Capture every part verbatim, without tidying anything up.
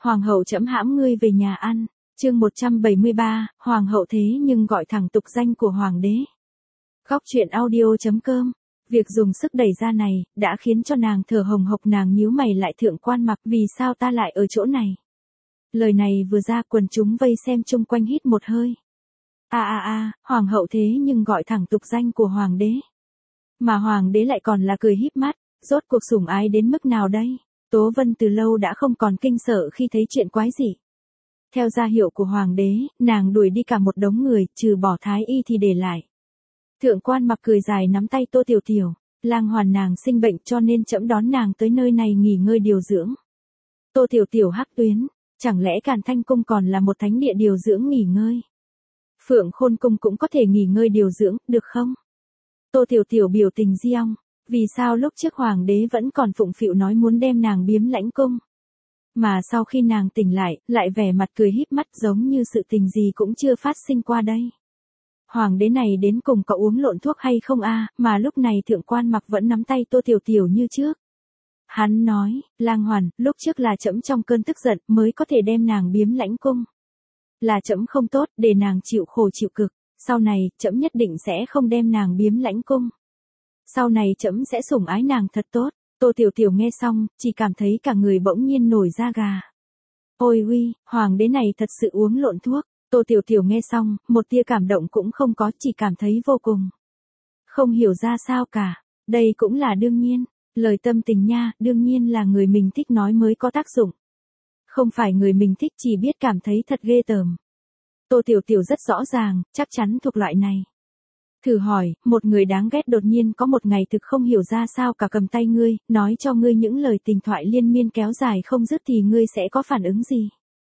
Hoàng hậu trẫm hãm ngươi về nhà ăn. Chương một trăm bảy mươi ba, hoàng hậu thế nhưng gọi thẳng tục danh của hoàng đế. Góc truyện audio chấm com. Việc dùng sức đẩy ra này đã khiến cho nàng thở hồng hộc, nàng nhíu mày lại. Thượng quan Mặc, vì sao ta lại ở chỗ này? Lời này vừa ra, quần chúng vây xem chung quanh hít một hơi. A a a, hoàng hậu thế nhưng gọi thẳng tục danh của hoàng đế. Mà hoàng đế lại còn là cười híp mắt, rốt cuộc sủng ái đến mức nào đây? Tố Vân từ lâu đã không còn kinh sợ khi thấy chuyện quái dị. Theo gia hiệu của hoàng đế, nàng đuổi đi cả một đống người, trừ bỏ Thái Y thì để lại. Thượng quan Mặc cười dài nắm tay Tô Tiểu Tiểu, Lang Hoàn nàng sinh bệnh cho nên trẫm đón nàng tới nơi này nghỉ ngơi điều dưỡng. Tô Tiểu Tiểu hắc tuyến, chẳng lẽ Càn Thanh Cung còn là một thánh địa điều dưỡng nghỉ ngơi? Phượng Khôn Cung cũng có thể nghỉ ngơi điều dưỡng, được không? Tô Tiểu Tiểu biểu tình riêng, vì sao lúc trước hoàng đế vẫn còn phụng phịu nói muốn đem nàng biếm lãnh cung? Mà sau khi nàng tỉnh lại, lại vẻ mặt cười híp mắt giống như sự tình gì cũng chưa phát sinh qua đây. Hoàng đế này đến cùng có uống lộn thuốc hay không a? Mà lúc này Thượng quan Mặc vẫn nắm tay Tô Tiểu Tiểu như trước. Hắn nói, Lang Hoàn, lúc trước là trẫm trong cơn tức giận mới có thể đem nàng biếm lãnh cung. Là trẫm không tốt, để nàng chịu khổ chịu cực, sau này trẫm nhất định sẽ không đem nàng biếm lãnh cung. Sau này trẫm sẽ sủng ái nàng thật tốt. Tô Tiểu Tiểu nghe xong, chỉ cảm thấy cả người bỗng nhiên nổi da gà. Ôi uy, hoàng đế này thật sự uống lộn thuốc. Tô Tiểu Tiểu nghe xong, một tia cảm động cũng không có, chỉ cảm thấy vô cùng không hiểu ra sao cả. Đây cũng là đương nhiên, lời tâm tình nha, đương nhiên là người mình thích nói mới có tác dụng. Không phải người mình thích chỉ biết cảm thấy thật ghê tởm. Tô Tiểu Tiểu rất rõ ràng, chắc chắn thuộc loại này. Thử hỏi, một người đáng ghét đột nhiên có một ngày thực không hiểu ra sao cả cầm tay ngươi, nói cho ngươi những lời tình thoại liên miên kéo dài không dứt thì ngươi sẽ có phản ứng gì?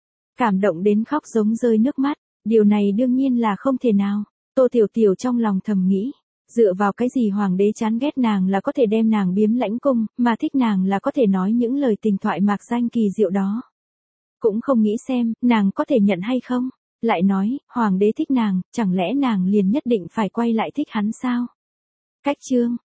Cảm động đến khóc giống rơi nước mắt, điều này đương nhiên là không thể nào. Tô Tiểu Tiểu trong lòng thầm nghĩ, dựa vào cái gì hoàng đế chán ghét nàng là có thể đem nàng biếm lãnh cung, mà thích nàng là có thể nói những lời tình thoại mạc danh kỳ diệu đó. Cũng không nghĩ xem, nàng có thể nhận hay không? Lại nói, hoàng đế thích nàng, chẳng lẽ nàng liền nhất định phải quay lại thích hắn sao? Cách chương,